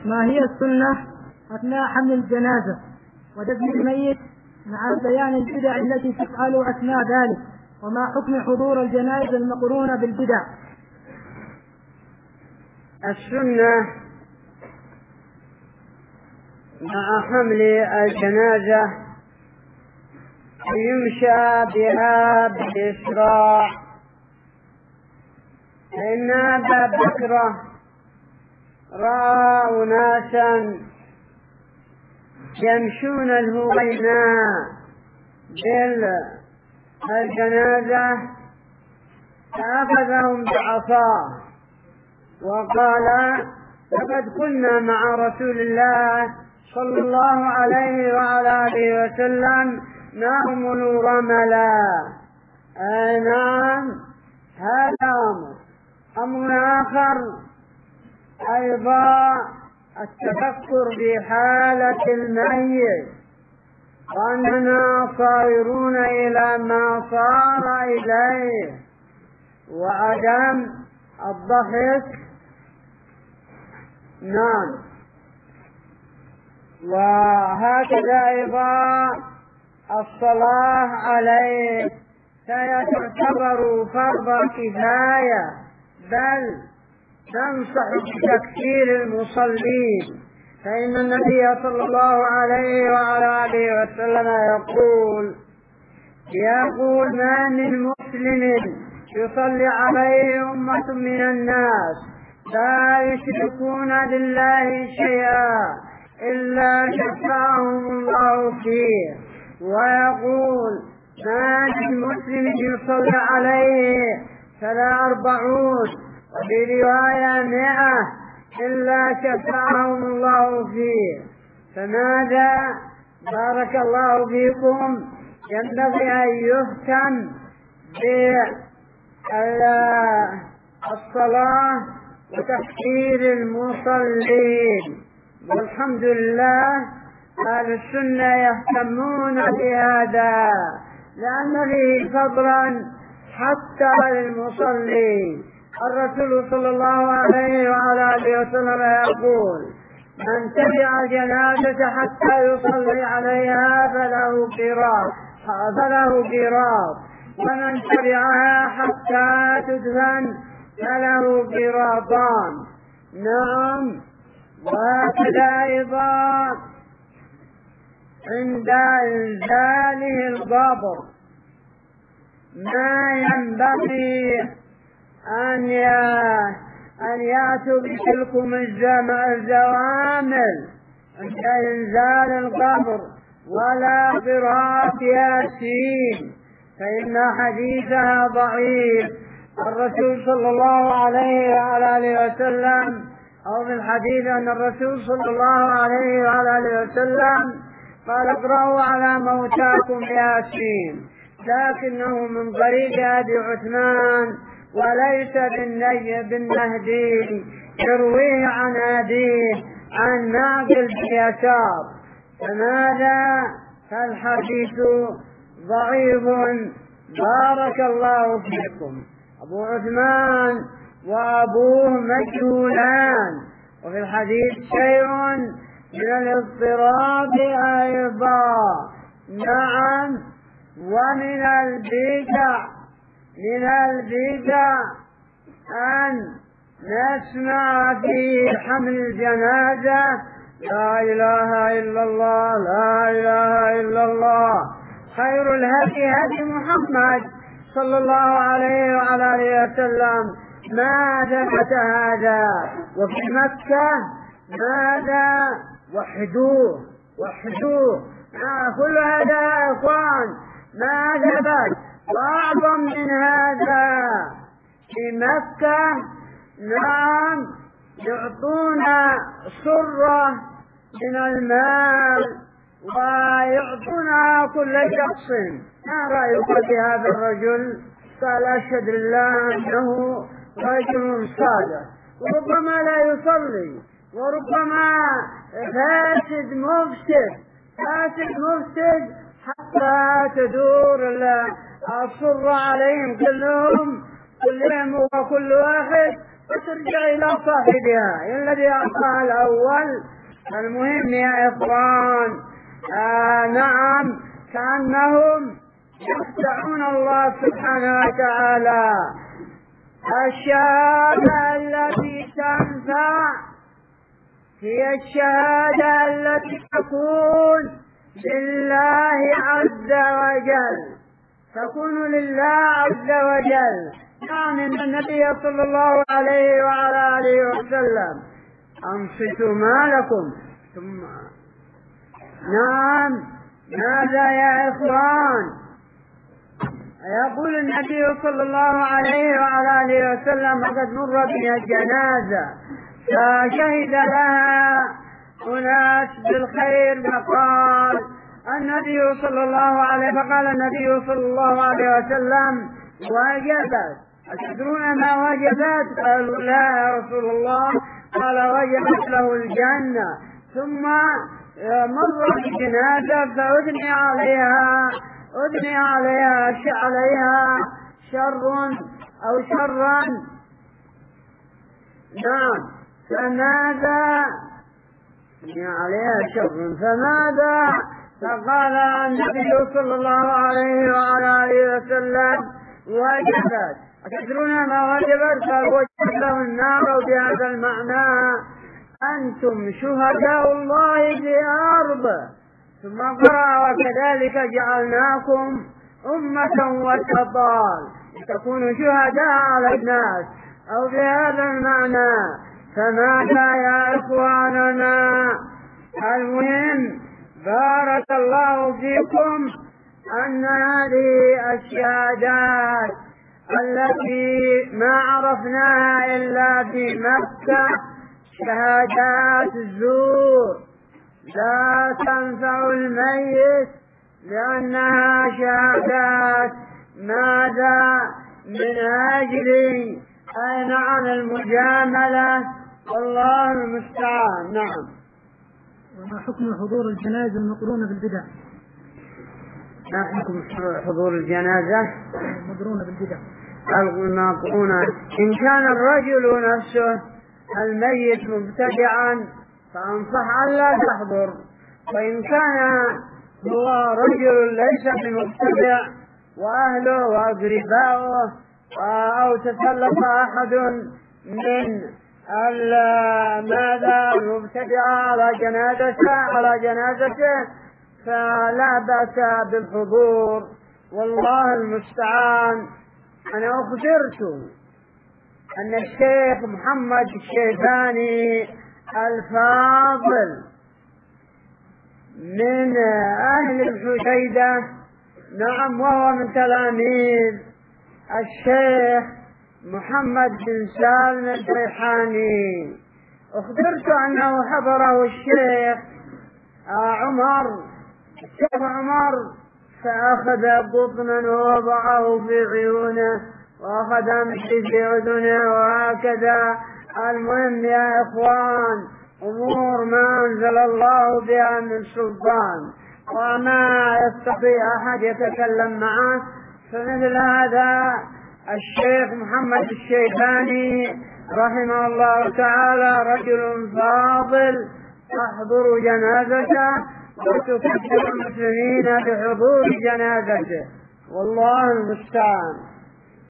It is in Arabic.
ما هي السنة أثناء حمل الجنازة ودفن الميت مع بيان البدع التي تفعل أثناء ذلك، وما حكم حضور الجنائز المقرونة بالبدع؟ السنة مع حمل الجنازة يمشى بها بإسراع، فإن أبا بكر رأى أناسا يمشون الهويناء بالجنازة فأخذهم بعصاه وقال: لقد كنا مع رسول الله صلى الله عليه وعلى آله وسلم نعمل رملا. نعم، هذا أمر آخر أيضا التفكر بحالة الميت، وأننا صائرون إلى ما صار إليه، وعدم الضحك. نعم، وهكذا أيضا الصلاة عليه سيعتبر فرض كفاية، بل ننصح بتكثير المصلين، فإن النبي صلى الله عليه وعلى آله وسلم يقول: ما من مسلم يصلي عليه أمة من الناس لا يشركون بالله شيئا إلا شفعهم الله فيه، ويقول: ما من مسلم يصلي عليه فلا 40 وفي رواية 100 إلا شفعهم الله فيه. فماذا بارك الله فيكم ينبغي أن يهتم بالصلاة وتكثير المصلين، والحمد لله أهل السنة يهتمون بهذا، لأن فيه فضلا حتى للمصلين. الرسول صلى الله عليه وعلى آله وسلم يقول: من تبع جنازة حتى يصلي عليها فله قيراط، ومن تبعها حتى تدفن فله قيراطان. نعم، وهكذا أيضا عند إنزاله القبر ما ينبغي أن يأتوا بتلكم الزوامل عند إنزال القبر ولا قراءة ياسين، فإن حديثها ضعيف. الرسول صلى الله عليه وعلى آله وسلم، أو في الحديث أن الرسول صلى الله عليه وعلى آله وسلم قال: اقرأوا على موتاكم ياسين، لكنه من طريق أبي عثمان وليس بالنهدي، يرويه عن أبيه عن ناقل بيسار. فماذا؟ فالحديث ضعيف. بارك الله فيكم. أبو عثمان وأبوه مجهولان، وفي الحديث شيء من الاضطراب أيضا. نعم، ومن البدع أن نسمع في حمل الجنازة: لا إله إلا الله، لا إله إلا الله، خير الهدي هدي محمد صلى الله عليه وعلى آله وسلم. ما ثبت هذا. وفي مكة ماذا؟ وحدوه. كل هذا يا إخوان ما ثبت. وأعظم من هذا في مكة، نعم، يعطون سرة من المال ويعطونها كل شخص. ما رأيك بهذا الرجل؟ قال: أشهد بالله أنه رجل صادق، وربما لا يصلي، وربما فاسد مفسد حتى تدور السر عليهم كلهم وكل واحد وترجع إلى صاحبها الذي أعطاها الأول. المهم يا إخوان نعم كأنهم يخدعون الله سبحانه وتعالى. الشهادة التي تنفع هي الشهادة التي تكون لله عز وجل، تكون لله عز وجل. يعني النبي صلى الله عليه وعلى آله وسلم أنصتوا ما لكم ثم نعم ماذا يا إخوان؟ يقول النبي صلى الله عليه وعلى آله وسلم قد مر بها الجنازة فشهد لها أناس بالخير فقال النبي صلى الله عليه وسلم وجبت. أتدرون ما وجبت؟ قالوا لا يا رسول الله. قال وجبت له الجنة. ثم مر بجنازة فأدني عليها شر أو شرا. نعم فماذا عليها شر فماذا؟ فقال النبي صلى الله عليه وعلى آله وسلم وجبت. أتدرون ما وجبت؟ قال وجبت له النار. بهذا المعنى أنتم شهداء الله في الأرض. ثم قرأ وكذلك جعلناكم أمة وسطا لتكونوا شهداء على الناس، أو بهذا المعنى. فماذا يا إخواننا؟ المهم بارك الله فيكم أن هذه الشهادات التي ما عرفناها إلا في مكة شهادات الزور لا تنفع الميت، لأنها شهادات ماذا؟ من أجل أي نعم المجاملة. والله المستعان. نعم. وما حكم حضور الجنازة المقرونة بالبدع؟ ما حكم حضور الجنازة المقرونة بالبدع؟ المقرونة إن كان الرجل نفسه الميت مبتدعا فأنصح أن لا تحضر، وإن كان هو رجل ليس بمبتدع وأهله وأقرباؤه أو تسلط أحد من ماذا المبتدع على جنازته فلا بأس بالحضور. والله المستعان. أنا أخبرت أن الشيخ محمد الشيباني الفاضل من أهل الحديدة، نعم، وهو من تلاميذ الشيخ محمد بن سالم الريحاني، أخبرت أنه حضره الشيخ عمر فأخذ قطنا ووضعه في عيونه وأخذ أمشي في أذنه وهكذا. المهم يا إخوان أمور ما أنزل الله بها من سلطان وما يستطيع أحد يتكلم معه. فمثل هذا الشيخ محمد الشيباني رحمه الله تعالى رجل فاضل، احضروا جنازته وتكبروا المسلمين بحضور جنازته. والله المستعان.